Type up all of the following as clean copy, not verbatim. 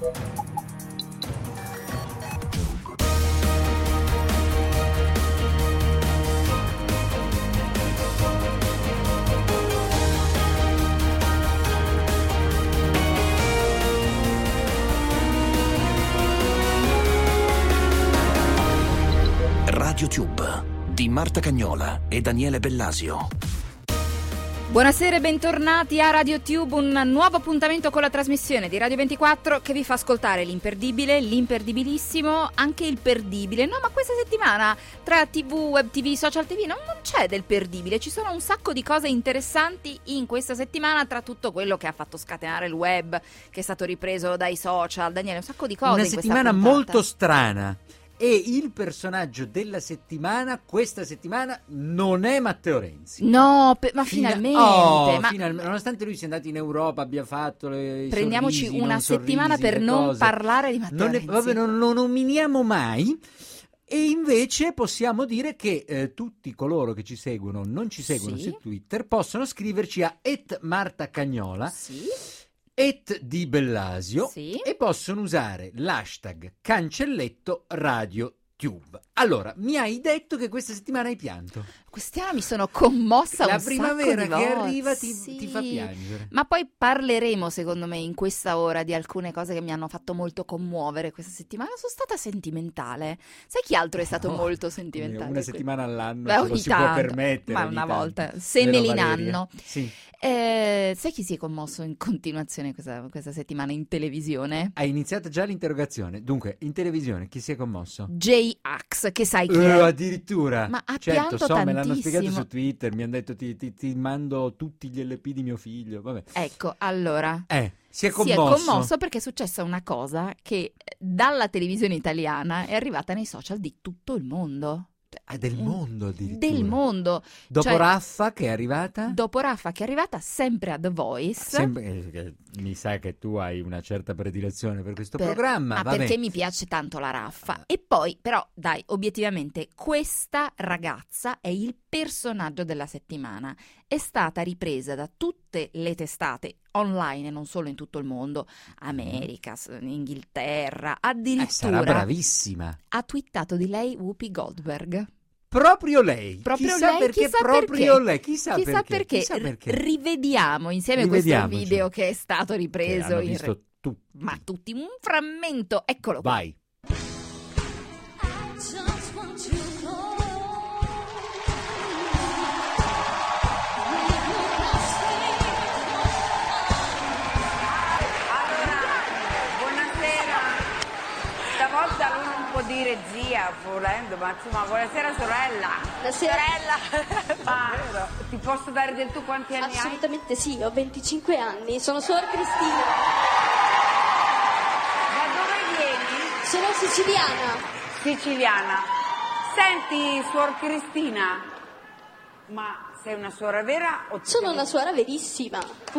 RadioTube di Marta Cagnola e Daniele Bellasio. Buonasera e bentornati a RadioTube, un nuovo appuntamento con la trasmissione di Radio 24 che vi fa ascoltare l'imperdibile, l'imperdibilissimo, anche il perdibile. No, ma questa settimana tra TV, web TV, social TV non c'è del perdibile, ci sono un sacco di cose interessanti in questa settimana, tra tutto quello che ha fatto scatenare il web, che è stato ripreso dai social. Daniele, un sacco di cose. Una in questa settimana puntata molto strana. E il personaggio della settimana, questa settimana, non è Matteo Renzi. No, ma finalmente. Nonostante lui sia andato in Europa, abbia fatto le prendiamoci sorrisi, una settimana per le non cose. parlare di Matteo Renzi. Non lo nominiamo mai. E invece possiamo dire che tutti coloro che ci seguono, non ci seguono su Twitter, possono scriverci a @martacagnola. Sì. Di Bellasio e possono usare l'hashtag cancelletto RadioTube. Allora, mi hai detto che questa settimana hai pianto. Quest'anno mi sono commossa la un sacco di primavera volte. che arriva ti fa piangere. Ma poi parleremo, secondo me, in questa ora di alcune cose che mi hanno fatto molto commuovere questa settimana. Sono stata sentimentale. Sai chi altro è stato molto sentimentale? Una settimana all'anno ce lo si può permettere. Ma una volta, semelinanno. Sì. Sai chi si è commosso in continuazione questa settimana in televisione? Hai iniziato già l'interrogazione. Dunque, in televisione chi si è commosso? J-Ax, che sai chi è? Addirittura. Ma ha certo, pianto me l'hanno spiegato tantissimo. su Twitter, mi hanno detto ti mando tutti gli LP di mio figlio. Vabbè. Ecco, allora. Si è commosso perché è successa una cosa che dalla televisione italiana è arrivata nei social di tutto il mondo. Del mondo addirittura. Del mondo. Dopo Raffa che è arrivata? Dopo Raffa che è arrivata sempre a The Voice. Mi sa che tu hai una certa predilezione per questo programma. Perché mi piace tanto la Raffa. E poi però dai, obiettivamente questa ragazza è il personaggio della settimana. È stata ripresa da tutte le testate online e non solo in tutto il mondo, America, Inghilterra, addirittura sarà bravissima. Ha twittato di lei Whoopi Goldberg. Proprio lei. Chissà perché. Chissà perché. Rivediamo insieme questo video che è stato ripreso. Che visto tutti. Ma tutti, un frammento, eccolo qua. Vai. Dire zia volendo, ma insomma, buonasera sorella. Sorella. Ma ti posso dare del tu quanti anni hai? Assolutamente sì, ho 25 anni, sono Suor Cristina. Da dove vieni? Sono siciliana. Siciliana. Senti, Suor Cristina, ma sei una suora vera o sono una suora verissima.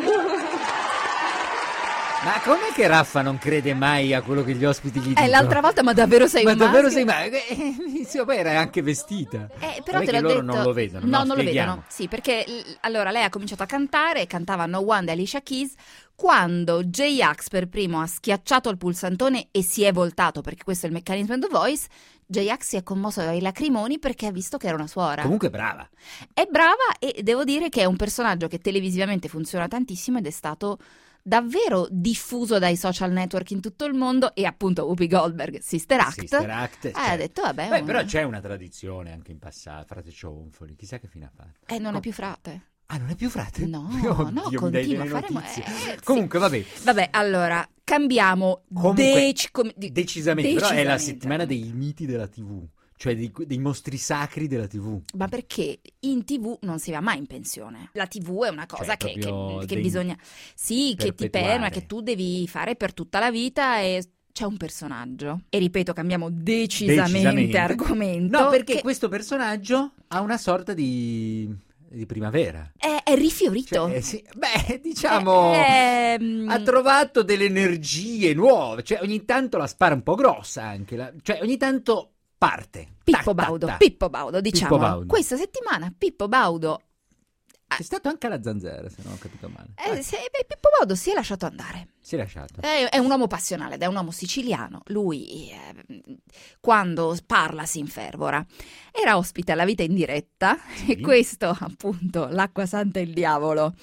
Ma com'è che Raffa non crede mai a quello che gli ospiti gli dicono? L'altra volta, ma davvero sei un maschio? Poi era anche vestita. Però te l'ho loro detto. Non lo vedono. No, non lo vedono. Sì, perché allora lei ha cominciato a cantare, cantava No One di Alicia Keys. Quando J-Ax per primo ha schiacciato il pulsantone e si è voltato, perché questo è il meccanismo di The Voice, J-Ax si è commosso ai lacrimoni perché ha visto che era una suora. Comunque brava. È brava e devo dire che è un personaggio che televisivamente funziona tantissimo ed è stato davvero diffuso dai social network in tutto il mondo. E appunto Whoopi Goldberg, Sister Act, ha detto vabbè. Però c'è una tradizione anche in passato, frate Cionfoli, chissà che fine ha fatto. Non è più frate. Ah, non è più frate? No, Oddio, continua a fare. Comunque, vabbè, allora cambiamo decisamente. Però è la settimana dei miti della TV. Cioè dei mostri sacri della TV. Ma perché in TV non si va mai in pensione. La TV è una cosa che bisogna... Sì, che ti permette, che tu devi fare per tutta la vita e... C'è un personaggio, e ripeto, cambiamo decisamente argomento. No, perché questo personaggio ha una sorta di primavera. È rifiorito. Ha trovato delle energie nuove. Cioè, ogni tanto la spara un po' grossa anche. Cioè, ogni tanto parte. Pippo Baudo, diciamo. Pippo Baudo. Questa settimana Pippo Baudo C'è stato anche la Zanzara, se non ho capito male. Pippo Baudo si è lasciato andare. Si è lasciato. È un uomo passionale, è un uomo siciliano. Lui, quando parla, si infervora. Era ospite alla Vita in diretta, sì. E questo, appunto, l'Acqua Santa e il Diavolo,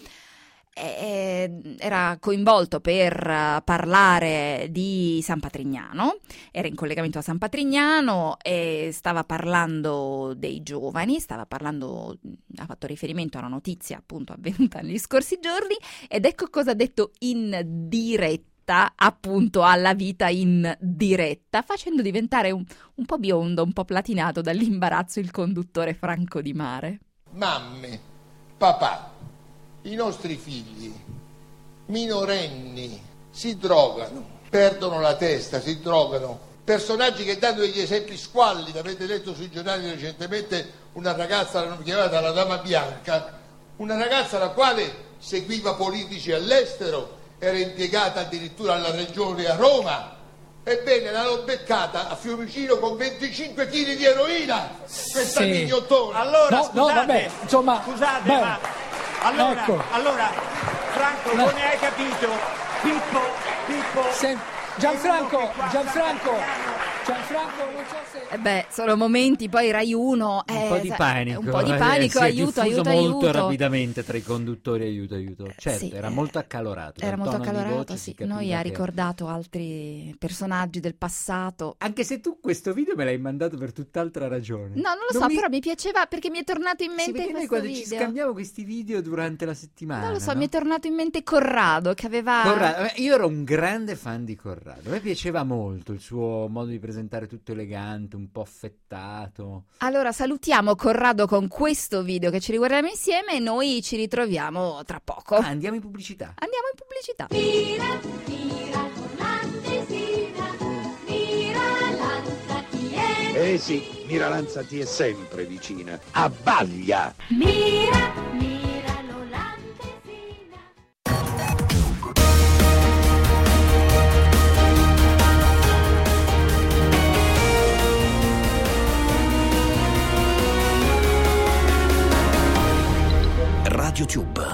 era coinvolto per parlare di San Patrignano, era in collegamento a San Patrignano e stava parlando dei giovani, ha fatto riferimento a una notizia appunto avvenuta negli scorsi giorni, ed ecco cosa ha detto in diretta, appunto alla Vita in diretta, facendo diventare un po' biondo, un po' platinato dall'imbarazzo il conduttore Franco Di Mare. Mamme, papà, i nostri figli minorenni si drogano, perdono la testa, si drogano. Personaggi che danno degli esempi squallidi. Avete letto sui giornali recentemente una ragazza, l'hanno chiamata la Dama Bianca, una ragazza la quale seguiva politici all'estero, era impiegata addirittura alla regione a Roma. Ebbene, l'hanno beccata a Fiumicino con 25 kg di eroina, questa mignottona. Allora, scusate, allora, Franco, come hai capito, Pippo... Gianfranco, non so se... sono momenti, poi Rai 1... un po' di panico, aiuto. molto rapidamente tra i conduttori, aiuto. Certo, sì, era molto accalorato. Era molto accalorato, sì. Noi ha ricordato altri personaggi del passato. Anche se tu questo video me l'hai mandato per tutt'altra ragione. No, non lo so, però mi piaceva perché mi è tornato in mente questo noi quando video. Ci scambiamo questi video durante la settimana. Non lo so, mi è tornato in mente Corrado, che aveva... Io ero un grande fan di Corrado. A me piaceva molto il suo modo di presentare, tutto elegante, un po' affettato. Allora salutiamo Corrado con questo video che ci riguardiamo insieme e noi ci ritroviamo tra poco. Andiamo in pubblicità. Mira con l'antesina, Mira lanzati è. Sì, Mira lanzati è sempre vicina. Abbaglia! Mira l'antesina. RadioTube.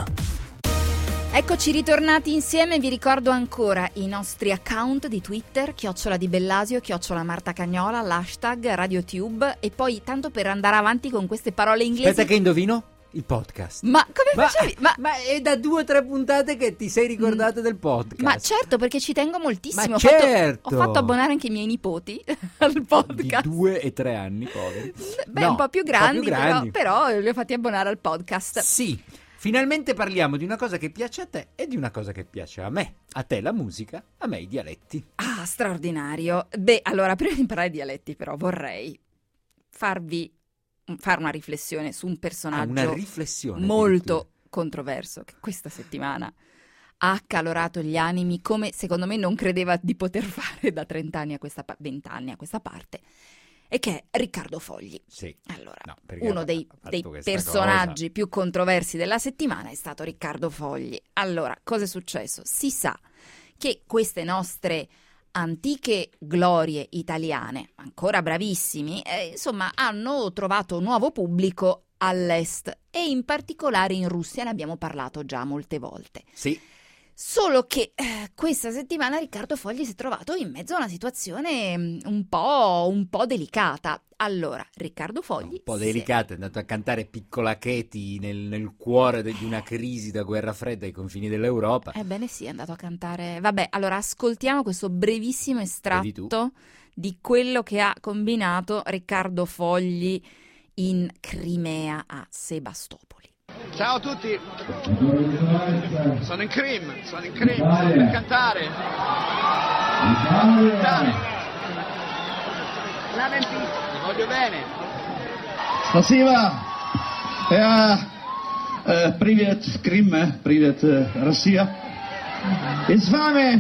Eccoci ritornati insieme, vi ricordo ancora i nostri account di Twitter, @DiBellasio, @MartaCagnola, l'hashtag RadioTube, e poi tanto per andare avanti con queste parole inglesi. Aspetta che indovino? Il podcast. Ma come facevi? Ma è da 2 o 3 puntate che ti sei ricordato del podcast. Ma certo, perché ci tengo moltissimo. Ma certo! Ho fatto abbonare anche i miei nipoti al podcast. Di 2 e 3 anni, poveri. Un po' più grandi. Però li ho fatti abbonare al podcast. Sì. Finalmente parliamo di una cosa che piace a te e di una cosa che piace a me. A te la musica, a me i dialetti. Ah, straordinario. Allora, prima di parlare di dialetti, però, vorrei fare una riflessione su un personaggio molto controverso che questa settimana ha accalorato gli animi come secondo me non credeva di poter fare da 30 anni a questa 20 anni a questa parte, e che è Riccardo Fogli. Sì. Allora, uno dei personaggi più controversi della settimana è stato Riccardo Fogli. Allora, cosa è successo? Si sa che queste nostre antiche glorie italiane, ancora bravissimi, insomma, hanno trovato nuovo pubblico all'est e in particolare in Russia, ne abbiamo parlato già molte volte. Sì. Solo che questa settimana Riccardo Fogli si è trovato in mezzo a una situazione un po' delicata. Allora, Riccardo Fogli... Un po' delicata, è andato a cantare Piccola Katie nel cuore di una crisi da guerra fredda ai confini dell'Europa. Ebbene sì, è andato a cantare... Vabbè, allora ascoltiamo questo brevissimo estratto di quello che ha combinato Riccardo Fogli in Crimea a Sebastopoli. Ciao a tutti, sono in Crimea, sono per cantare. Vi voglio bene. Спасибо. Привет, Крым, привет, Россия. И с вами,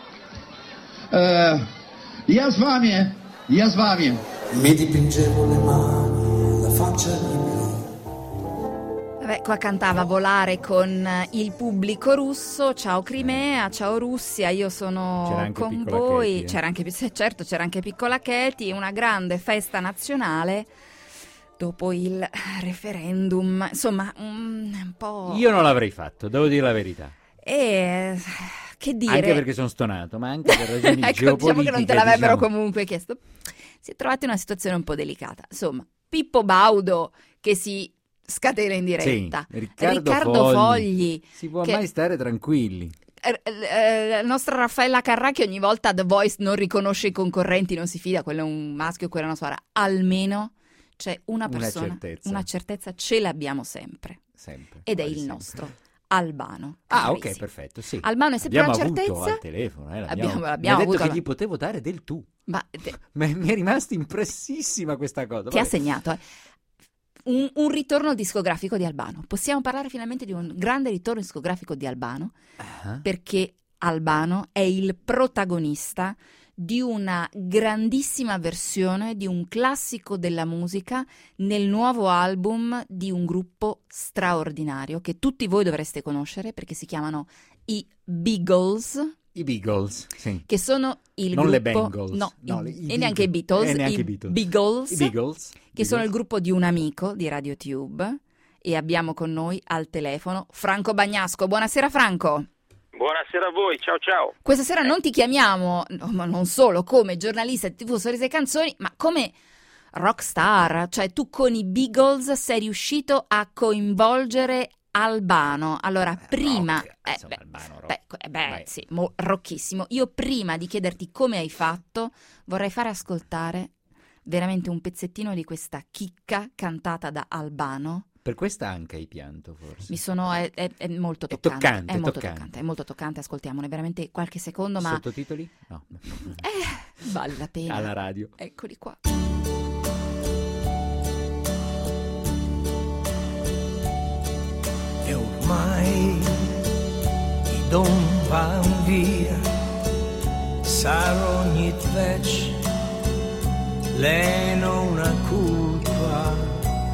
я с вами. Mi dipingevo le mani, la faccia di me. Vabbè, qua cantava Volare con il pubblico russo, ciao Crimea, ciao Russia, io sono con voi. C'era anche Piccola Katie, una grande festa nazionale dopo il referendum, insomma, un po'... Io non l'avrei fatto, devo dire la verità. Che dire? Anche perché sono stonato, ma anche per ragioni ecco, geopolitiche. diciamo che non te l'avrebbero diciamo. comunque chiesto. Si è trovati in una situazione un po' delicata. Insomma, Pippo Baudo che si scatena in diretta. Sì, Riccardo Fogli. Si può mai stare tranquilli. La nostra Raffaella Carrà che ogni volta a The Voice non riconosce i concorrenti, non si fida, quello è un maschio, quella è una suora. Almeno c'è una persona, una certezza ce l'abbiamo sempre. Ed è il nostro Albano. Ok, perfetto, sì. Albano è sempre una certezza. Abbiamo avuto al telefono, l'abbiamo mi ha detto avuto che gli potevo dare del tu. Mi è rimasta impressissima questa cosa. Ti ha segnato, un ritorno discografico di Albano. Possiamo parlare finalmente di un grande ritorno discografico di Albano, perché Albano è il protagonista di una grandissima versione di un classico della musica nel nuovo album di un gruppo straordinario che tutti voi dovreste conoscere perché si chiamano i Beagles. I Beagles, sì. Che sono il non gruppo... Non le Bengals. E neanche i Beatles. I Beagles, che sono il gruppo di un amico di Radio Tube. E abbiamo con noi al telefono Franco Bagnasco. Buonasera Franco. Buonasera a voi, ciao ciao. Questa sera non ti chiamiamo, ma non solo come giornalista di TV Sorrisi e Canzoni, ma come rockstar. Cioè tu con i Beagles sei riuscito a coinvolgere Albano. Allora, prima... Albano, rock. Sì, rocchissimo. Io prima di chiederti come hai fatto, vorrei fare ascoltare veramente un pezzettino di questa chicca cantata da Albano. Per questa anche hai pianto, forse? È molto toccante. È molto toccante, ascoltiamone veramente qualche secondo, ma... Sottotitoli? No. Vale la pena. Alla radio. Eccoli qua. E ormai i dom van via, sarò ogni vec, lei non ha colpa.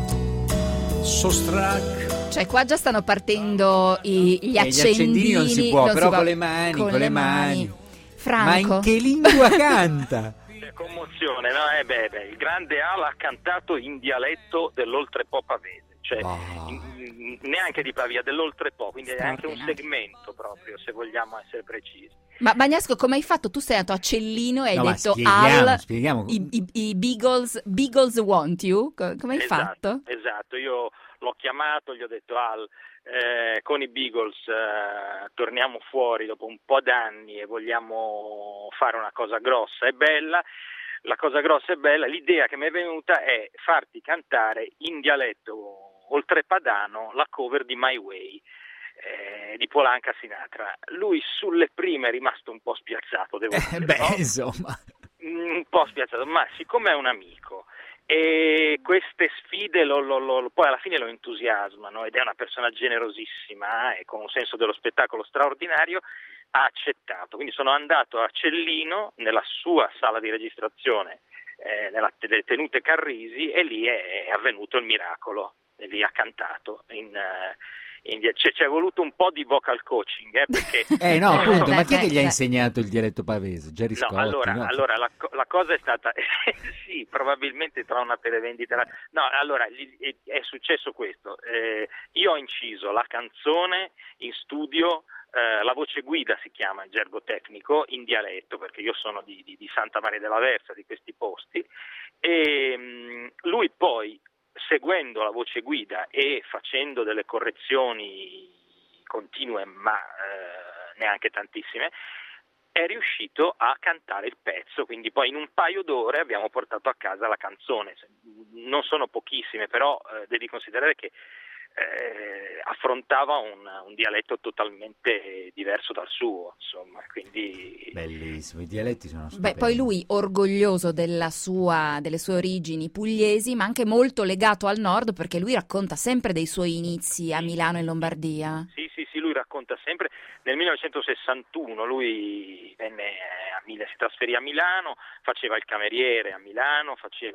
Cioè qua già stanno partendo gli accendini. Gli accendini non si può, però con le mani, con le mani. Franco. Ma in che lingua canta? Commozione, no? Il grande Al ha cantato in dialetto dell'Oltrepo pavese, cioè neanche di Pavia, dell'Oltrepo, quindi è anche un segmento proprio, se vogliamo essere precisi. Ma Bagnasco, come hai fatto? Tu sei andato a Cellino e hai detto spieghiamo. I Beagles want you, come hai fatto? Esatto, io l'ho chiamato, gli ho detto Al, con i Beagles torniamo fuori dopo un po' d'anni e vogliamo fare una cosa grossa e bella. La cosa grossa e bella, l'idea che mi è venuta è farti cantare in dialetto oltrepadano la cover di My Way di Polanca Sinatra. Lui sulle prime è rimasto un po' spiazzato, devo dire. Insomma. Un po' spiazzato, ma siccome è un amico e queste sfide poi alla fine lo entusiasmano ed è una persona generosissima e con un senso dello spettacolo straordinario, ha accettato. Quindi sono andato a Cellino nella sua sala di registrazione delle tenute Carrisi e lì è avvenuto il miracolo e lì ha cantato c'è voluto un po' di vocal coaching perché appunto, ma chi è che gli ha insegnato il dialetto pavese? Jerry Scott? Allora la cosa è stata sì, probabilmente tra una televendita allora è successo questo, io ho inciso la canzone in studio, la voce guida si chiama in gergo tecnico, in dialetto, perché io sono di Santa Maria della Versa, di questi posti, e lui poi, seguendo la voce guida e facendo delle correzioni continue, ma neanche tantissime, è riuscito a cantare il pezzo, quindi poi in un paio d'ore abbiamo portato a casa la canzone. Non sono pochissime, però devi considerare che affrontava un dialetto totalmente diverso dal suo, insomma, quindi bellissimo, i dialetti sono stupendi. Poi lui orgoglioso delle sue origini pugliesi, ma anche molto legato al nord, perché lui racconta sempre dei suoi inizi a Milano e Lombardia. Sì, lui racconta sempre. Nel 1961 lui si trasferì a Milano, faceva il cameriere a Milano,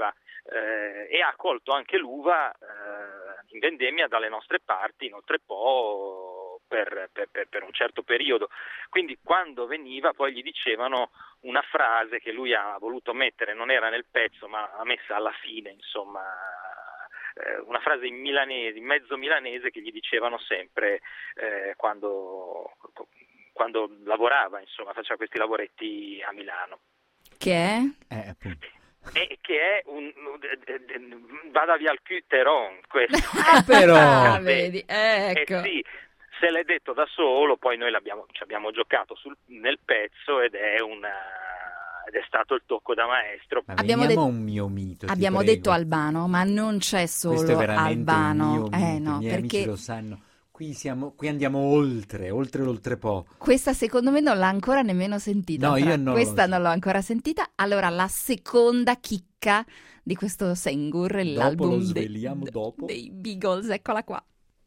e ha colto anche l'uva in vendemmia dalle nostre parti, in Oltrepo, per un certo periodo. Quindi quando veniva poi gli dicevano una frase che lui ha voluto mettere, non era nel pezzo ma l'ha messa alla fine, insomma, una frase in milanese, in mezzo milanese, che gli dicevano sempre quando lavorava, insomma, faceva questi lavoretti a Milano. Che è? Appunto. E che è vada via al Cuteron, questo. Però vedi, ecco. Sì, se l'è detto da solo, poi noi ci abbiamo giocato nel pezzo ed è stato il tocco da maestro. Ma abbiamo un mio mito. Abbiamo detto Albano, ma non c'è solo Albano. No, I miei perché amici lo sanno. Qui andiamo oltre l'oltrepo. Questa secondo me non l'ha ancora nemmeno sentita. No, io no. Questa non l'ho ancora sentita. Allora, la seconda chicca di questo Sengur, l'album lo sveliamo dopo. dei Beagles, eccola qua.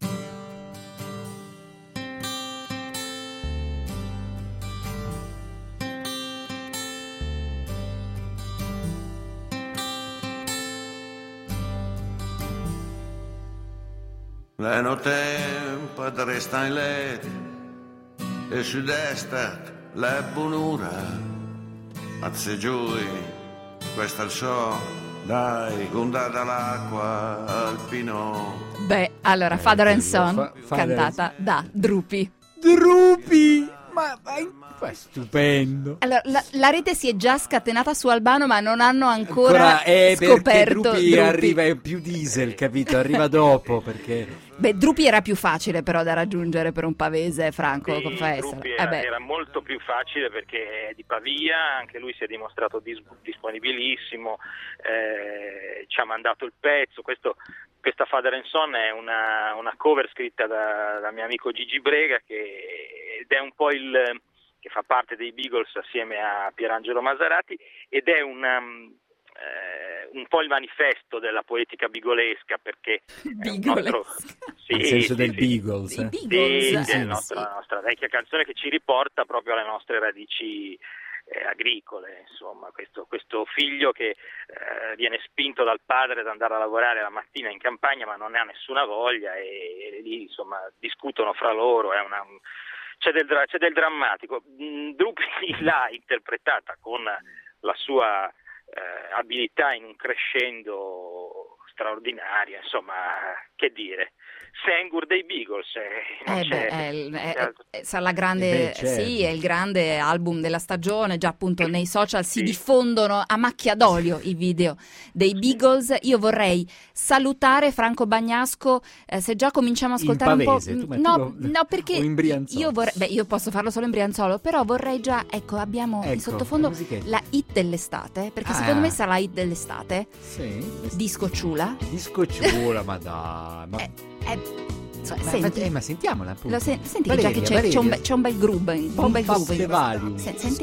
Le notte resta in letto e sud-est le buonura, azze giui, questo è il so, dai, gondata l'acqua al pino. Beh, allora, Father and Son, cantata da Drupi. Ma è stupendo. Allora, la rete si è già scatenata su Albano, ma non hanno ancora scoperto perché Drupi Drupi. è più diesel, capito? Arriva dopo, perché... Beh, Drupi era più facile però da raggiungere per un pavese, Franco, sì, confesso. Drupi era molto più facile perché è di Pavia, anche lui si è dimostrato disponibilissimo, ci ha mandato il pezzo. Questa Father and Son è una cover scritta da mio amico Gigi Brega, ed è un po' che fa parte dei Beagles assieme a Pierangelo Masarati, ed è un po' il manifesto della poetica bigolesca, perché nel senso del Beagles. È la nostra vecchia canzone che ci riporta proprio alle nostre radici agricole, insomma, questo figlio che viene spinto dal padre ad andare a lavorare la mattina in campagna, ma non ne ha nessuna voglia, e lì insomma discutono fra loro. C'è del drammatico. Drupi l'ha interpretata con la sua abilità in un crescendo straordinario, insomma, che dire. Sengur dei Beagles sarà la grande, certo. sì, è il grande album della stagione. Già appunto nei social si diffondono a macchia d'olio i video dei Beagles. Io vorrei salutare Franco Bagnasco, se già cominciamo a ascoltare in pavese, un po'. No, perché io posso farlo solo in brianzolo, però vorrei già, abbiamo in sottofondo la hit dell'estate, perché secondo me sarà la hit dell'estate. Sì. Disco Ciula, ma dai, senti. Ma sentiamola appunto. Senti Valeria, che già c'è un bel groove. Un bel groove. Senti.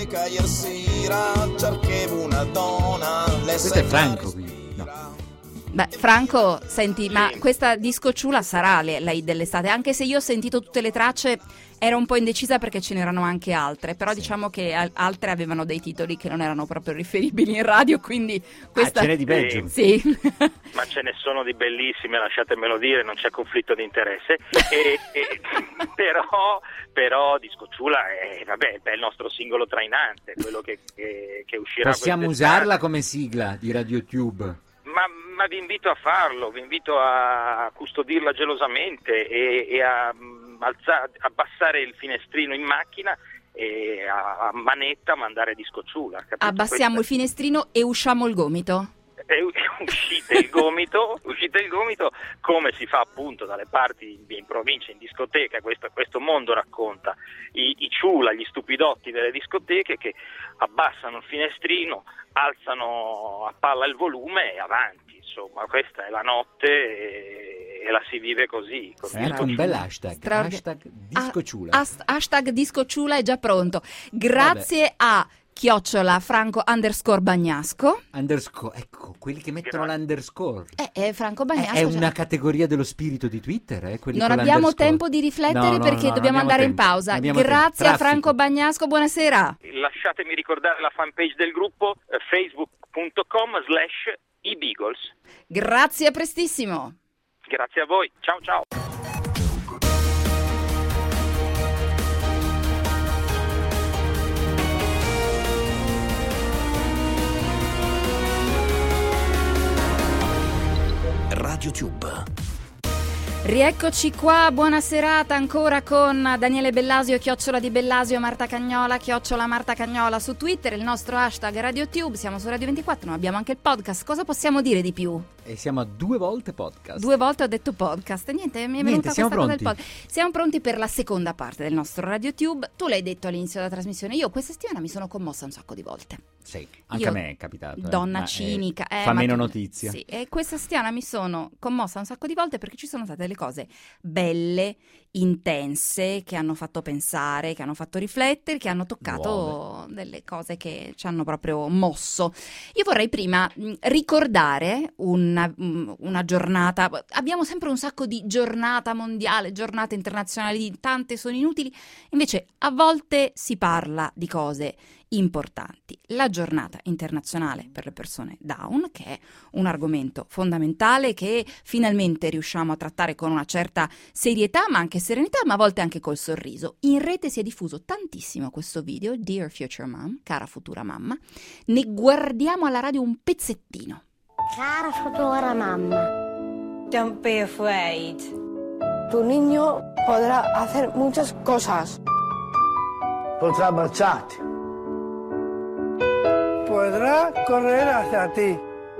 Questo è Franco qui. No. Beh, Franco, senti, ma questa Disco Ciula sarà la hit dell'estate, anche se io ho sentito tutte le tracce, ero un po' indecisa perché ce n'erano anche altre, però diciamo che altre avevano dei titoli che non erano proprio riferibili in radio, quindi questa... ce n'è di peggio. Sì. Ma ce ne sono di bellissime, lasciatemelo dire, non c'è conflitto di interesse, però Disco Ciula è il nostro singolo trainante, quello che uscirà. Possiamo usarla come sigla di RadioTube? Ma vi invito a farlo, vi invito a custodirla gelosamente e a abbassare il finestrino in macchina e a manetta mandare Disco Ciula. Abbassiamo il finestrino e usciamo il gomito. Uscite il gomito, come si fa appunto dalle parti in provincia, in discoteca. Questo mondo racconta i ciula, gli stupidotti delle discoteche che abbassano il finestrino, alzano a palla il volume e avanti. Insomma, questa è la notte e la si vive così. È anche un bel hashtag, hashtag Disco Ciula. Hashtag Disco Ciula è già pronto. Grazie a @Franco_Bagnasco. Ecco, quelli che mettono l'underscore. Franco Bagnasco. È una categoria dello spirito di Twitter, quelli non con abbiamo tempo di riflettere perché dobbiamo andare in pausa. Grazie a Franco Bagnasco, buonasera. Lasciatemi ricordare la fanpage del gruppo, facebook.com/iBeagles. Grazie, a prestissimo. Grazie a voi, ciao ciao. Radio Rieccoci qua, buona serata ancora con Daniele Bellasio, chiocciola di Bellasio, Marta Cagnola, chiocciola Marta Cagnola su Twitter, il nostro hashtag RadioTube, siamo su Radio 24, ma abbiamo anche il podcast, cosa possiamo dire di più? E siamo a 2 volte podcast. 2 volte ho detto podcast, niente, mi è venuta questa cosa del podcast. Siamo pronti per la seconda parte del nostro RadioTube, tu l'hai detto all'inizio della trasmissione, io questa settimana mi sono commossa un sacco di volte. Sì, anche a me è capitato. Donna cinica. Fa meno notizia. Sì, e questa settimana mi sono commossa un sacco di volte perché ci sono state delle cose belle, intense, che hanno fatto pensare, che hanno fatto riflettere, che hanno toccato delle cose che ci hanno proprio mosso. Io vorrei prima ricordare una giornata, abbiamo sempre un sacco di giornata mondiale, giornate internazionali, tante sono inutili, invece a volte si parla di cose importanti. La giornata internazionale per le persone Down, che è un argomento fondamentale che finalmente riusciamo a trattare con una certa serietà, ma anche serenità, ma a volte anche col sorriso. In rete si è diffuso tantissimo questo video, Dear Future Mom, cara futura mamma. Ne guardiamo alla radio un pezzettino. Cara futura mamma, don't be afraid. Tu niño podrá hacer muchas cosas. Podrá marcharte. Podrá correr hacia ti.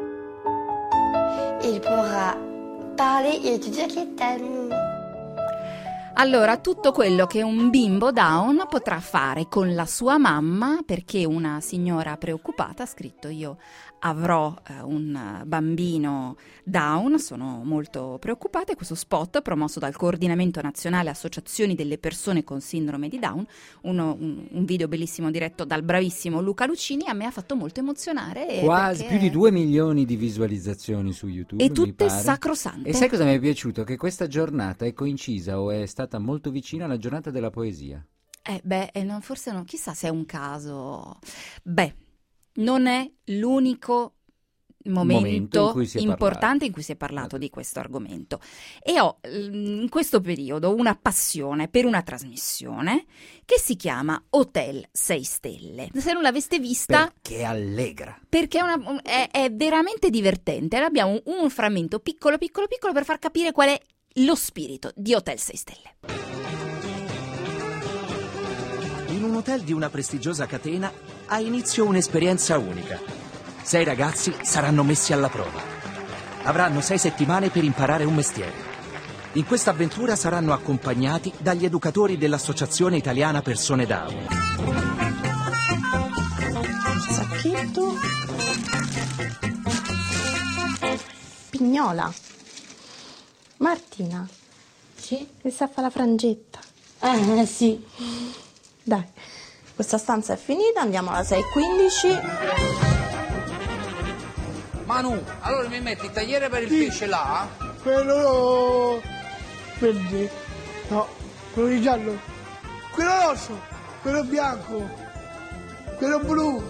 Il pourra parler et te dire qu'il t'aime. Allora, tutto quello che un bimbo Down potrà fare con la sua mamma, perché una signora preoccupata ha scritto: io avrò un bambino Down, sono molto preoccupata. Questo spot, promosso dal Coordinamento Nazionale Associazioni delle Persone con Sindrome di Down, un video bellissimo diretto dal bravissimo Luca Lucini, a me ha fatto molto emozionare. Quasi più di 2 milioni di visualizzazioni su YouTube. E tutte sacrosante. E sai cosa mi è piaciuto? Che questa giornata è coincisa o è stata molto vicina alla giornata della poesia. Forse no, chissà se è un caso. Non è l'unico momento importante in cui si è parlato di questo argomento, e ho in questo periodo una passione per una trasmissione che si chiama Hotel 6 Stelle. Se non l'aveste vista, perché allegra, perché è veramente divertente. Abbiamo un frammento piccolo per far capire qual è lo spirito di Hotel 6 Stelle. In un hotel di una prestigiosa catena ha inizio un'esperienza unica. 6 ragazzi saranno messi alla prova. Avranno 6 settimane per imparare un mestiere. In questa avventura saranno accompagnati dagli educatori dell'Associazione Italiana Persone Down. Sacchetto. Pignola. Martina. Sì? Che sa fare la frangetta. Sì. Dai, questa stanza è finita, andiamo alla 6:15. Manu, allora mi metti il tagliere per il pesce là? Quello verde. No, quello di giallo. Quello rosso. Quello bianco. Quello blu.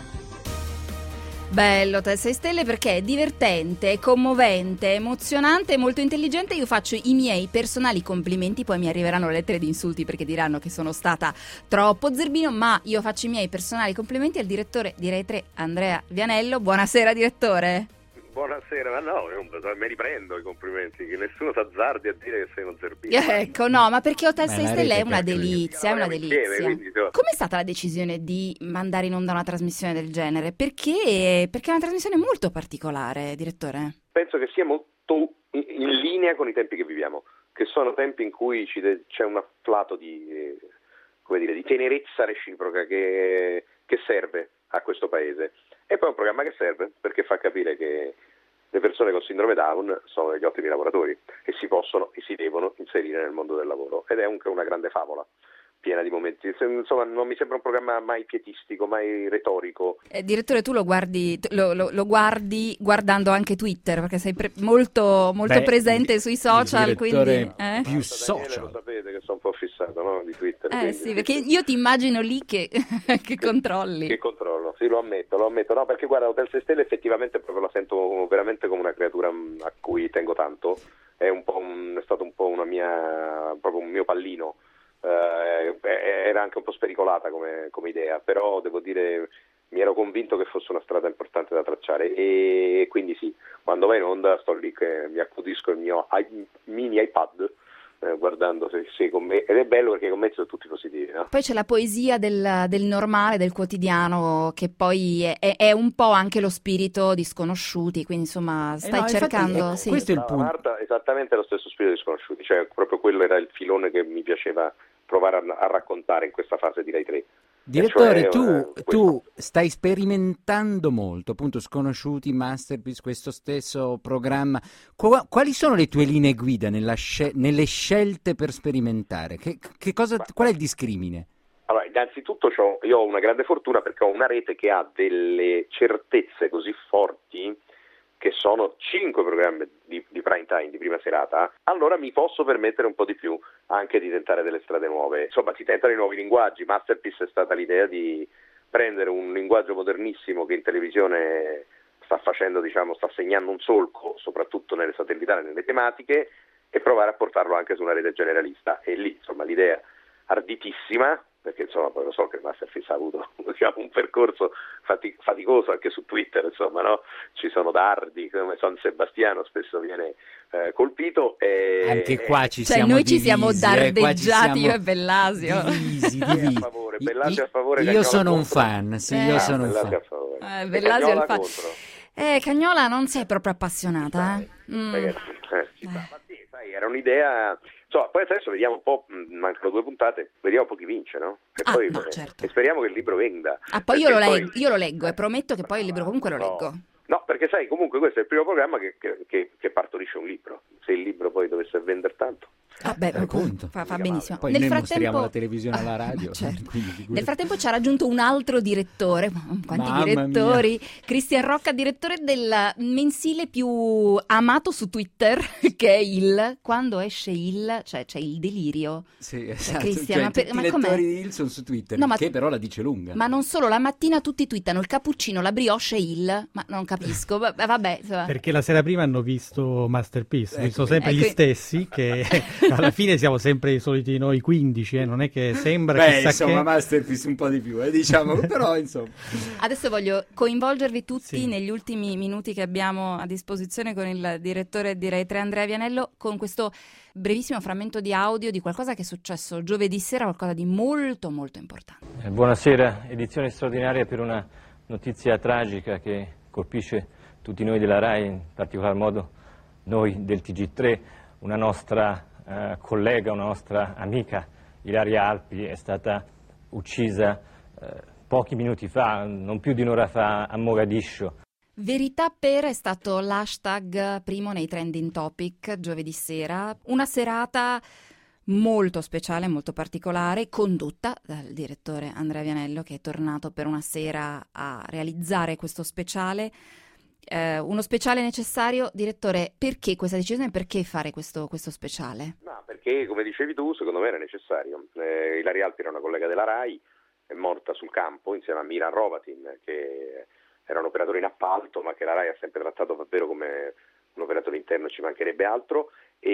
Bello Hotel 6 Stelle perché è divertente, commovente, emozionante e molto intelligente. Io faccio i miei personali complimenti, poi mi arriveranno lettere di insulti perché diranno che sono stata troppo zerbino, ma io faccio i miei personali complimenti al direttore di Rai 3, Andrea Vianello. Buonasera direttore. Buonasera, ma no, mi riprendo i complimenti, che nessuno s'azzardi a dire che sei uno zerbino. Ecco, no, ma perché Hotel 6 Stelle è una delizia, è una delizia. Com'è stata la decisione di mandare in onda una trasmissione del genere? Perché è una trasmissione molto particolare, direttore. Penso che sia molto in linea con i tempi che viviamo, che sono tempi in cui c'è un afflato di tenerezza reciproca che serve a questo paese. E poi è un programma che serve perché fa capire che le persone con sindrome Down sono degli ottimi lavoratori e si possono e si devono inserire nel mondo del lavoro, ed è anche una grande favola piena di momenti, insomma non mi sembra un programma mai pietistico, mai retorico. Direttore, tu lo guardi guardando anche Twitter, perché sei molto presente sui social, quindi più social. Lo sapete che sono un po' fissato, no, di Twitter. Sì, perché io ti immagino lì che controlli. Che controllo, sì, lo ammetto, no, perché guarda, Hotel 6 Stelle effettivamente proprio la sento veramente come una creatura a cui tengo tanto, è stato un po' proprio un mio pallino. Era anche un po' spericolata come idea, però devo dire mi ero convinto che fosse una strada importante da tracciare, e quindi sì, quando vai in onda sto lì che mi accudisco il mio mini iPad guardando se con me, ed è bello perché i commenti sono tutti positivi, no? Poi c'è la poesia del normale, del quotidiano, che poi è un po' anche lo spirito di Sconosciuti, quindi insomma stai cercando... Infatti, sì. Questo è il punto. Marta, esattamente lo stesso spirito di Sconosciuti, cioè proprio quello era il filone che mi piaceva provare a raccontare in questa fase di Rai 3. Direttore, cioè, tu stai sperimentando molto, appunto, Sconosciuti, Masterpiece, questo stesso programma. Quali sono le tue linee guida nelle scelte per sperimentare? Qual è il discrimine? Allora, innanzitutto io ho una grande fortuna perché ho una rete che ha delle certezze così forti, che sono 5 programmi di prime time, di prima serata, allora mi posso permettere un po' di più anche di tentare delle strade nuove. Insomma, si tentano i nuovi linguaggi. Masterpiece è stata l'idea di prendere un linguaggio modernissimo che in televisione sta segnando un solco, soprattutto nelle satellitari, nelle tematiche, e provare a portarlo anche su una rete generalista. E lì, insomma, l'idea arditissima, perché insomma poi lo so che Masterpiece ha avuto un percorso faticoso anche su Twitter, insomma, no? Ci sono dardi, come San Sebastiano spesso viene colpito, e anche qua ci siamo noi divisi, ci siamo dardeggiati, siamo io e Bellasio divisi. A favore, Bellasio a favore, io sono un fan, sì, io sono un fan. A favore. Bellasio è il fan. Contro. Cagnola non sei proprio appassionata, Ragazzi, ma sì, sai, era un'idea. Poi adesso vediamo un po', mancano 2 puntate, vediamo un po' chi vince, no? Certo. E speriamo che il libro venda. Poi io lo leggo e prometto che poi il libro comunque lo leggo. No, perché sai, comunque questo è il primo programma che partorisce un libro. Se il libro poi dovesse vendere tanto. Appunto. Fa benissimo. Poi noi mostriamo la televisione alla radio. Certo. Nel frattempo ci ha raggiunto un altro direttore, quanti Mamma direttori, mia. Cristian Rocca, direttore del mensile più amato su Twitter, che è quando esce c'è il delirio. Sì, esatto. Cristian, tutti ma i com'è? lettori di sono su Twitter, No, che però la dice lunga. Ma non solo, la mattina tutti twittano il cappuccino, la brioche e ma non capisco, vabbè. Insomma. Perché la sera prima hanno visto Masterpiece, sono sempre gli stessi, che alla fine siamo sempre i soliti noi 15, non è che sembra chissà Masterpiece un po' di più, diciamo, però insomma. Adesso voglio coinvolgervi tutti negli ultimi minuti che abbiamo a disposizione con il direttore di Rai 3 Andrea Vianello, con questo brevissimo frammento di audio di qualcosa che è successo giovedì sera, qualcosa di molto molto importante. Buonasera, edizione straordinaria per una notizia tragica che colpisce tutti noi della Rai, in particolar modo noi del TG3. Una nostra collega, una nostra amica, Ilaria Alpi, è stata uccisa pochi minuti fa, non più di un'ora fa, a Mogadiscio. Verità per è stato l'hashtag primo nei trending topic giovedì sera, una serata molto speciale, molto particolare, condotta dal direttore Andrea Vianello, che è tornato per una sera a realizzare questo speciale. Uno speciale necessario. Direttore, perché questa decisione, perché fare questo speciale? No, perché come dicevi tu, secondo me era necessario. Ilaria Alpi era una collega della Rai, è morta sul campo insieme a Miran Hrovatin, che era un operatore in appalto, ma che la Rai ha sempre trattato davvero come un operatore interno, ci mancherebbe altro.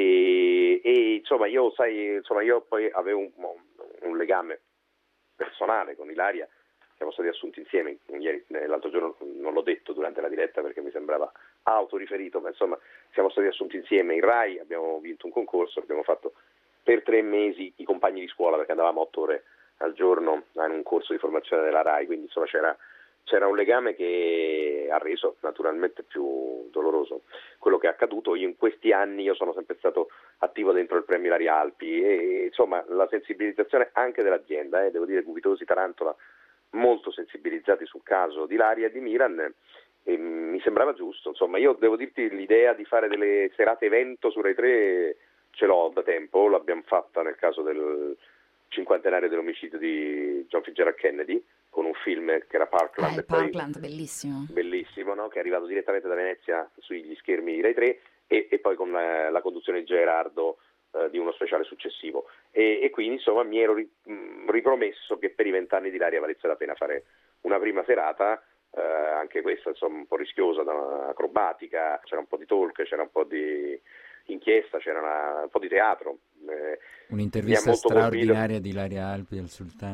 E insomma io poi avevo un legame personale con Ilaria. Siamo stati assunti insieme l'altro giorno, non l'ho detto durante la diretta perché mi sembrava autoriferito, ma insomma siamo stati assunti insieme in Rai, abbiamo vinto un concorso, abbiamo fatto per 3 mesi i compagni di scuola, perché andavamo 8 ore al giorno in un corso di formazione della Rai, quindi insomma c'era un legame che ha reso naturalmente più doloroso quello che è accaduto. Io in questi anni io sono sempre stato attivo dentro il premio Ilaria Alpi e insomma la sensibilizzazione anche dell'azienda, devo dire Gubitosi, Tarantola, molto sensibilizzati sul caso di Ilaria e di Miran, e mi sembrava giusto. Insomma, io devo dirti, l'idea di fare delle serate evento su Rai 3 ce l'ho da tempo, l'abbiamo fatta nel caso del cinquantenario dell'omicidio di John Fitzgerald Kennedy, con un film che era Parkland. Parkland, bellissimo. Bellissimo, no? Che è arrivato direttamente da Venezia sugli schermi di Rai 3 e poi con la conduzione di Gerardo di uno speciale successivo, e quindi insomma mi ero ripromesso che per i 20 anni di Ilaria valesse la pena fare una prima serata, anche questa insomma un po' rischiosa, acrobatica, c'era un po' di talk, c'era un po' di inchiesta, c'era un po' di teatro. Un'intervista straordinaria di Ilaria Alpi al Sultano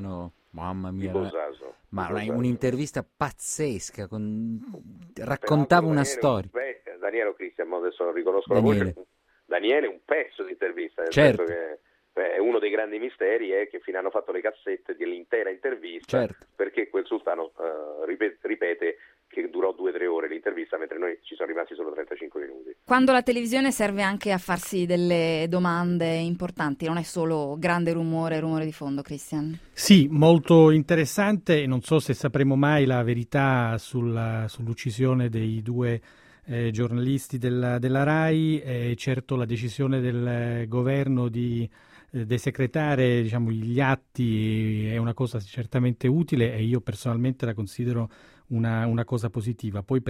Mamma mia, Ma un'intervista pazzesca, raccontava una storia. Daniele o Cristian, adesso non riconosco la voce. Daniele è un pezzo di intervista, nel senso che è uno dei grandi misteri è che fino hanno fatto le cassette dell'intera intervista, perché quel sultano ripete che durò 2-3 ore l'intervista, mentre noi ci sono rimasti solo 35 minuti. Quando la televisione serve anche a farsi delle domande importanti, non è solo grande rumore di fondo, Christian? Sì, molto interessante. Non so se sapremo mai la verità sull'uccisione dei 2 giornalisti della RAI. Certo, la decisione del governo di desecretare, diciamo, gli atti è una cosa certamente utile, e io personalmente la considero una cosa positiva. Poi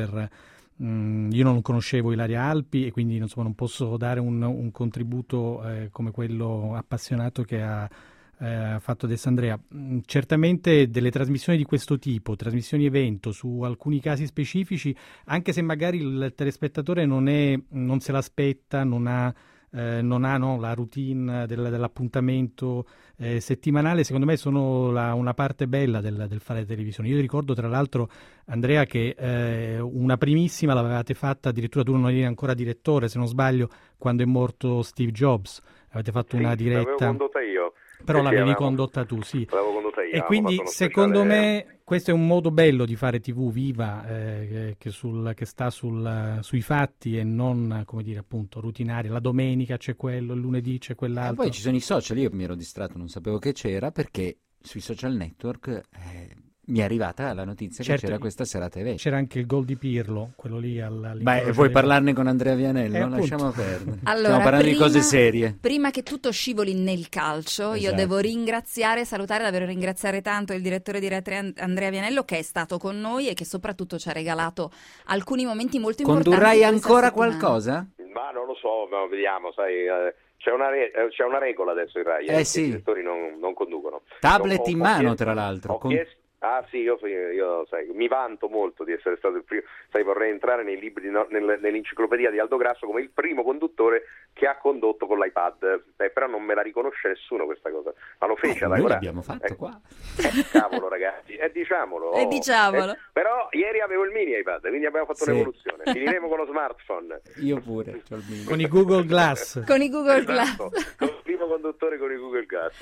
io non conoscevo Ilaria Alpi e quindi non posso dare un contributo come quello appassionato che ha fatto adesso Andrea. Certamente delle trasmissioni di questo tipo, trasmissioni evento su alcuni casi specifici, anche se magari il telespettatore non se l'aspetta, non ha la routine dell'appuntamento settimanale, secondo me sono una parte bella del fare televisione. Io ricordo tra l'altro, Andrea, che una primissima l'avevate fatta, addirittura tu non eri ancora direttore, se non sbaglio, quando è morto Steve Jobs, avete fatto una diretta. L'avevo condotta io. Però l'avevi condotta tu, sì. L'avevo condotta io. E quindi secondo me questo è un modo bello di fare TV viva, che sta sui fatti e non, come dire, appunto, rutinaria. La domenica c'è quello, il lunedì c'è quell'altro. E poi ci sono i social, io mi ero distratto, non sapevo che c'era, perché sui social network mi è arrivata la notizia che c'era questa serata evento. C'era anche il gol di Pirlo, quello lì vuoi parlarne con Andrea Vianello? Lasciamo perdere. Allora, stiamo parlando di cose serie. Prima che tutto scivoli nel calcio, io devo salutare, davvero ringraziare tanto il direttore di Rete Andrea Vianello, che è stato con noi e che soprattutto ci ha regalato alcuni momenti molto importanti. Condurrai ancora qualcosa? Ma non lo so, vediamo, sai. C'è una regola adesso in Rai, i direttori non conducono. Tablet in mano, tra l'altro. Ah sì, io sai, mi vanto molto di essere stato il primo, sai, vorrei entrare nei libri nell'enciclopedia di Aldo Grasso come il primo conduttore che ha condotto con l'iPad, però non me la riconosce nessuno questa cosa, ma lo fece. Noi l'abbiamo fatto qua. Cavolo ragazzi, diciamolo. Però ieri avevo il mini iPad, quindi abbiamo fatto un'evoluzione. Finiremo con lo smartphone. Io pure, c'ho il mini. Con i Google Glass. Con i Google Glass. Con il primo conduttore con i Google Glass.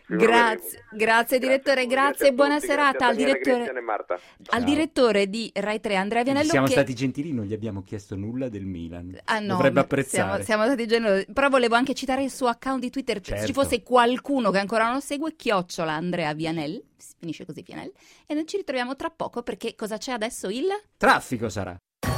Grazie direttore, grazie e buona serata al direttore di Rai 3 Andrea Vianello. Siamo stati gentili, non gli abbiamo chiesto nulla del Milan. Dovrebbe apprezzare. Siamo stati generosi, però volevo anche citare il suo account di Twitter, se ci fosse qualcuno che ancora non lo segue, @Andrea Vianello, finisce così Vianello, e noi ci ritroviamo tra poco, perché cosa c'è adesso? Il traffico sarà.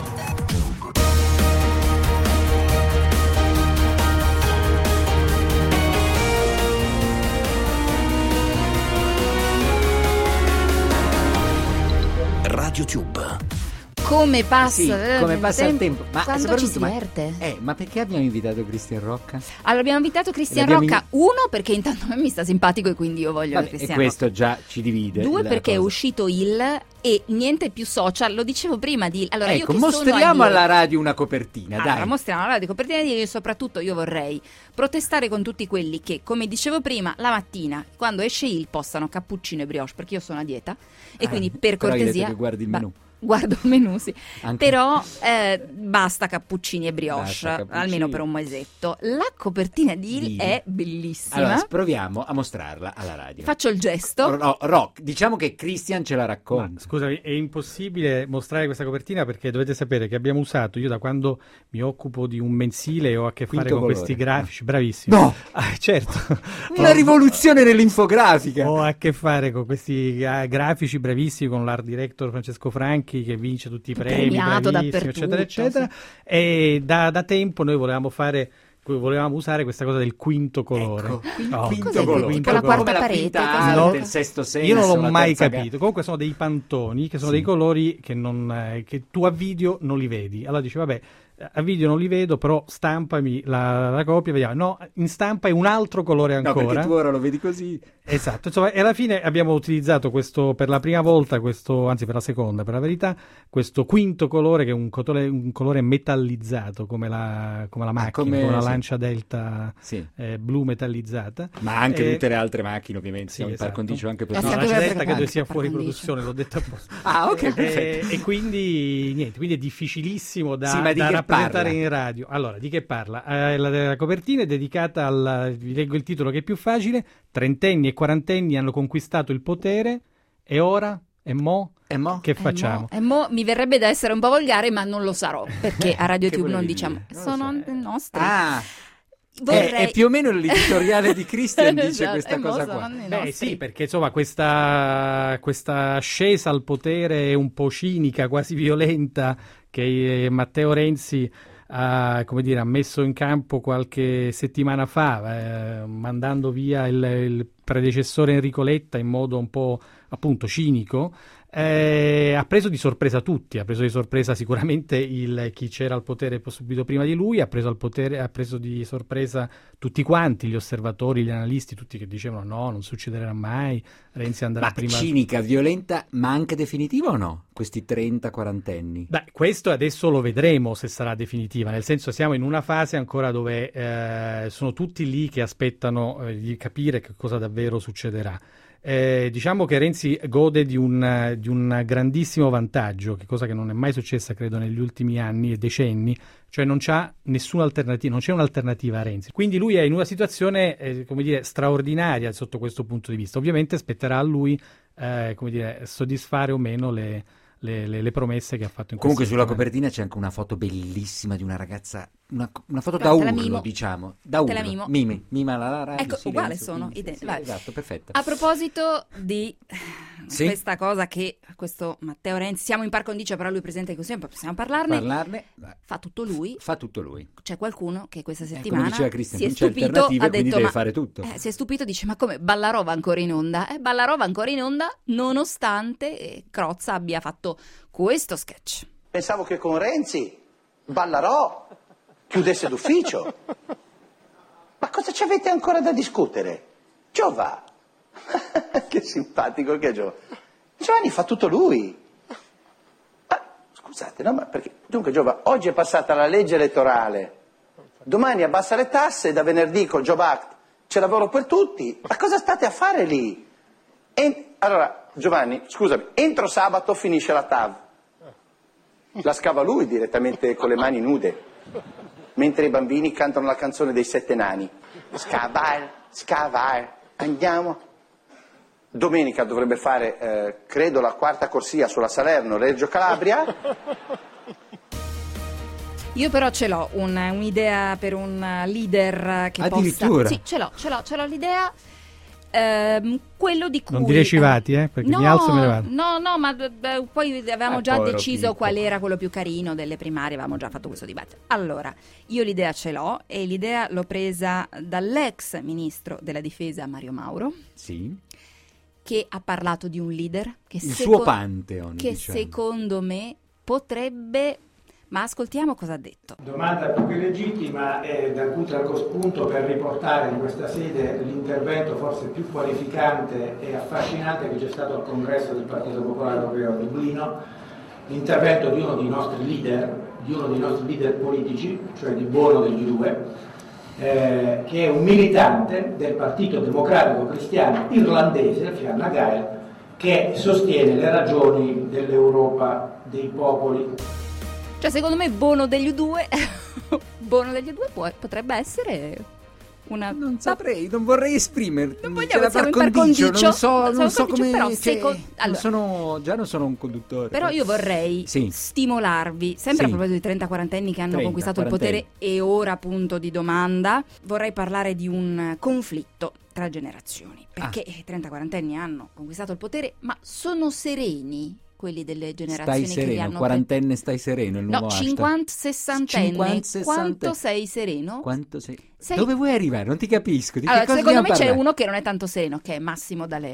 Radio Tube. Come passa, il tempo. Ma quando ci si diverte. Ma perché abbiamo invitato Cristian Rocca? Allora, abbiamo invitato Cristian Rocca, uno, perché intanto a me mi sta simpatico e quindi io voglio Cristian Rocca. E questo già ci divide. Due, perché è uscito e niente più social, lo dicevo prima allora, ecco, io che mostriamo alla radio una copertina, allora, mostriamo alla radio copertina e soprattutto io vorrei protestare con tutti quelli che, come dicevo prima, la mattina, quando esce postano cappuccino e brioche, perché io sono a dieta e quindi per cortesia guardi il menù. Guardo il menù, sì. Però basta cappuccini e brioche, almeno per un mesetto. La copertina di Il è bellissima. Allora, proviamo a mostrarla alla radio. Faccio il gesto. Rock, diciamo che Christian ce la racconta. Ma, scusami, è impossibile mostrare questa copertina perché dovete sapere che abbiamo usato, io da quando mi occupo di un mensile ho a che fare con questi grafici, bravissimo. No! Certo. Una rivoluzione nell'infografica. Ho a che fare con questi grafici bravissimi, con l'art director Francesco Franchi, che vince tutti i premi, bravissimo, eccetera, eccetera. E da tempo noi volevamo usare questa cosa del quinto colore. Quinto colore. La quarta parete. Del sesto senso. Io non l'ho mai capito. Comunque sono dei pantoni, che sono dei colori che tu a video non li vedi. Allora dici, vabbè, a video non li vedo, però stampami la copia, vediamo. No, in stampa è un altro colore ancora. No, perché tu ora lo vedi così. Esatto, insomma, e alla fine abbiamo utilizzato questo, per la prima volta, anzi per la seconda, per la verità, questo quinto colore che è un colore metallizzato, come la macchina, come la Lancia Delta blu metallizzata. Ma anche tutte le altre macchine, ovviamente, siamo in par condicio anche per la Lancia Delta credo sia fuori produzione, l'ho detto apposta. Ah, ok, perfetto. E quindi niente, quindi è difficilissimo da rappresentare in radio. Allora, di che parla? La copertina è dedicata vi leggo il titolo che è più facile: trentenni e quarantenni hanno conquistato il potere e ora, e mo? Che facciamo? E mo mi verrebbe da essere un po' volgare, ma non lo sarò, perché a Radio Tube non diciamo, sono nostri. È più o meno l'editoriale di Christian dice questa cosa qua. Beh sì, perché insomma questa ascesa al potere un po' cinica, quasi violenta, che Matteo Renzi ha messo in campo qualche settimana fa, mandando via il predecessore Enrico Letta in modo un po' appunto cinico, ha preso di sorpresa tutti, ha preso di sorpresa sicuramente chi c'era al potere subito prima di lui, ha preso di sorpresa tutti quanti, gli osservatori, gli analisti, tutti che dicevano no, non succederà mai, Renzi andrà prima. Cinica, violenta, ma anche definitiva o no? Questi 30-40enni? Beh, questo adesso lo vedremo se sarà definitiva, nel senso siamo in una fase ancora dove sono tutti lì che aspettano di capire che cosa davvero succederà. Diciamo che Renzi gode di un grandissimo vantaggio, che cosa che non è mai successa credo negli ultimi anni e decenni, cioè non c'ha nessuna alternativa, non c'è un'alternativa a Renzi, quindi lui è in una situazione straordinaria sotto questo punto di vista. Ovviamente spetterà a lui soddisfare o meno le promesse che ha fatto in comunque sulla copertina c'è anche una foto bellissima di una ragazza, una foto da urlo, diciamo, da urlo. Mima la radio, ecco, uguale sono esatto, perfetto. A proposito di questa cosa che questo Matteo Renzi, siamo in par condicio, però lui è presidente del Consiglio, possiamo parlarne. Fa tutto lui. C'è qualcuno che questa settimana si è stupito, ha detto deve fare tutto. Si è stupito, dice ma come Ballarò va ancora in onda? Ballarò va ancora in onda nonostante Crozza abbia fatto questo sketch. Pensavo che con Renzi Ballarò chiudesse d'ufficio. Ma cosa ci avete ancora da discutere? Giova. Che simpatico che è Giovanni fa tutto lui. Scusate, no? Ma perché? Dunque Giova, oggi è passata la legge elettorale, domani abbassa le tasse, da venerdì col Job Act c'è lavoro per tutti. Ma cosa state a fare lì? Allora, Giovanni, scusami, entro sabato finisce la TAV. La scava lui direttamente con le mani nude, mentre i bambini cantano la canzone dei 7 nani. Scavar, andiamo. Domenica dovrebbe fare, credo, la 4ª corsia sulla Salerno-Reggio Calabria. Io però ce l'ho un'idea per un leader che addirittura possa... Sì, ce l'ho l'idea. Quello di cui non dire civati, perché mi alzo e me ne vado. No, ma poi avevamo già deciso qual era quello più carino delle primarie, avevamo già fatto questo dibattito. Allora, io l'idea ce l'ho e l'idea l'ho presa dall'ex ministro della difesa Mario Mauro. Sì. Che ha parlato di un leader che suo pantheon, che secondo me potrebbe. Ma ascoltiamo cosa ha detto. Domanda più che legittima è dal punto spunto per riportare in questa sede l'intervento forse più qualificante e affascinante che c'è stato al congresso del Partito Popolare Europeo a Dublino, l'intervento di uno dei nostri leader politici, cioè di Bono degli U2, che è un militante del Partito Democratico Cristiano irlandese, Fianna Gael, che sostiene le ragioni dell'Europa dei popoli. Cioè, secondo me Bono degli U2 potrebbe essere una... Non saprei, non vorrei esprimermi. Non vogliamo, siamo in par condicio. Non so come... Però non sono un conduttore. Però io vorrei stimolarvi, sempre a proposito di 30-40enni che hanno conquistato il potere e ora punto di domanda, vorrei parlare di un conflitto tra generazioni. Perché 30-40enni hanno conquistato il potere, ma sono sereni quelli delle generazioni stai sereno, che li hanno... quarantenne stai sereno, il nuovo hashtag. 50-60enni, quanto sei sereno? Quanto sei... Dove vuoi arrivare? Non ti capisco. Allora, secondo me c'è uno che non è tanto sereno, che è Massimo D'Alema,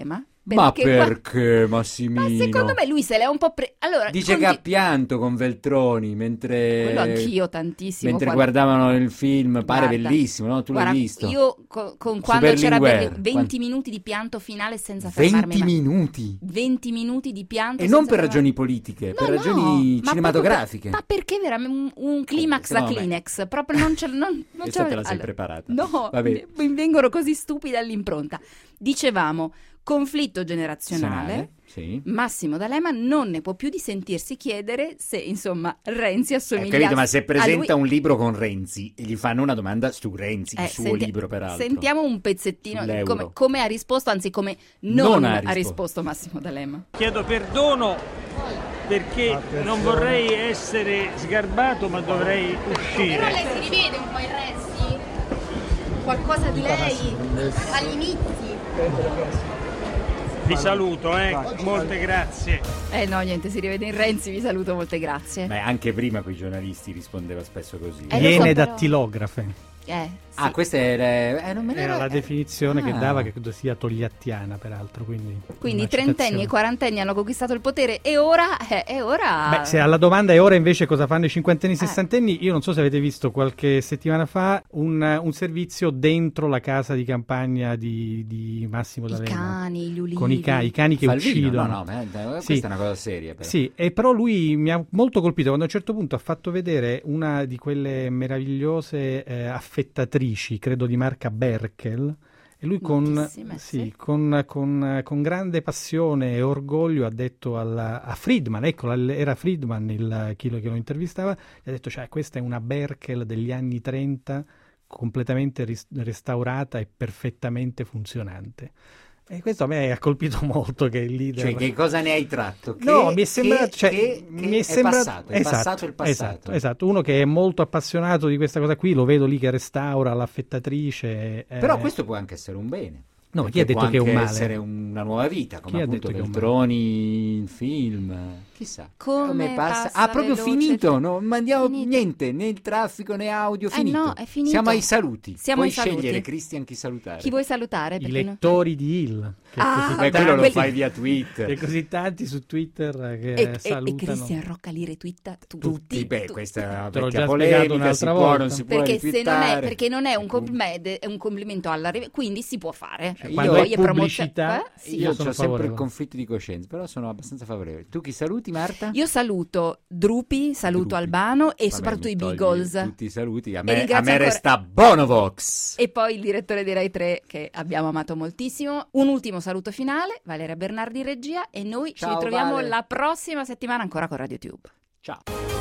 Ma perché, Massimino? Ma secondo me lui se l'è un po' allora, dice che ha pianto con Veltroni mentre... Quello anch'io tantissimo. Mentre guardavano il film, pare bellissimo, no? Tu l'hai visto? Io con quando c'era 20 minuti di pianto finale senza fermarmi. 20 minuti? 20 minuti di pianto. E non per ragioni politiche, per ragioni cinematografiche. Ma perché veramente un climax da Kleenex? Proprio non ce Questa te la sei preparata. No, mi vengono così stupidi all'impronta. Dicevamo... Conflitto generazionale, sì. Massimo D'Alema non ne può più di sentirsi chiedere se, insomma, Renzi assomiglia capito, ma se presenta lui... un libro con Renzi e gli fanno una domanda su Renzi, il suo libro peraltro. Sentiamo un pezzettino come ha risposto, anzi come non ha risposto Massimo D'Alema. Chiedo perdono perché non vorrei essere sgarbato, ma dovrei uscire. Però lei si rivede un po' in Renzi? Qualcosa di lei? Agli inizi? Vi saluto, molte grazie. No, niente, si rivede in Renzi, vi saluto, molte grazie. Beh, anche prima con i giornalisti rispondeva spesso così. Viene dattilografe. Sì. Questa era la definizione che dava, che credo sia togliattiana peraltro. Quindi trentenni e quarantenni hanno conquistato il potere e ora... Beh, se alla domanda è ora invece cosa fanno i cinquantenni e sessantenni, io non so se avete visto qualche settimana fa un servizio dentro la casa di campagna di Massimo D'Alema. I cani, gli ulivi. Con i cani che uccidono. Questa è una cosa seria. Però. Sì, e però lui mi ha molto colpito quando a un certo punto ha fatto vedere una di quelle meravigliose affettatrici, credo di marca Berkel, e lui con grande passione e orgoglio ha detto a Friedman, ecco, era Friedman chi lo intervistava, gli ha detto, cioè, questa è una Berkel degli anni 30 completamente restaurata e perfettamente funzionante. E questo a me ha colpito molto, che il leader... Cioè, che cosa ne hai tratto? Mi è sembrato... È passato il passato. Esatto, uno che è molto appassionato di questa cosa qui, lo vedo lì che restaura l'affettatrice. Però questo può anche essere un bene. No, ma chi ha detto che è un male? Può essere una nuova vita, come chi appunto ha detto Veltroni, il film... Chissà come passa. Proprio finito, non mandiamo niente, né il traffico né audio, finito. No, è finito. Siamo ai saluti. Puoi saluti. scegliere, Cristian, chi salutare. Chi vuoi salutare? I lettori di Hill. Quello lo fai via Twitter. E così tanti su Twitter che salutano. E Cristian Rocca li retwitta tutti. Questa è una te l'ho vecchia già polemica, spiegato un'altra volta. Non si può perché non è un complimento alla quindi si può fare. Quando è pubblicità, io ho sempre il conflitto di coscienza, però sono abbastanza favorevole. Tu chi saluti, Marta? Io saluto Drupi, Albano e soprattutto i Beagles. Tutti i saluti, a me resta Bonovox. E poi il direttore di Rai 3 che abbiamo amato moltissimo. Un ultimo saluto finale, Valeria Bernardi in regia, e noi ci ritroviamo la prossima settimana ancora con Radio Tube. Ciao.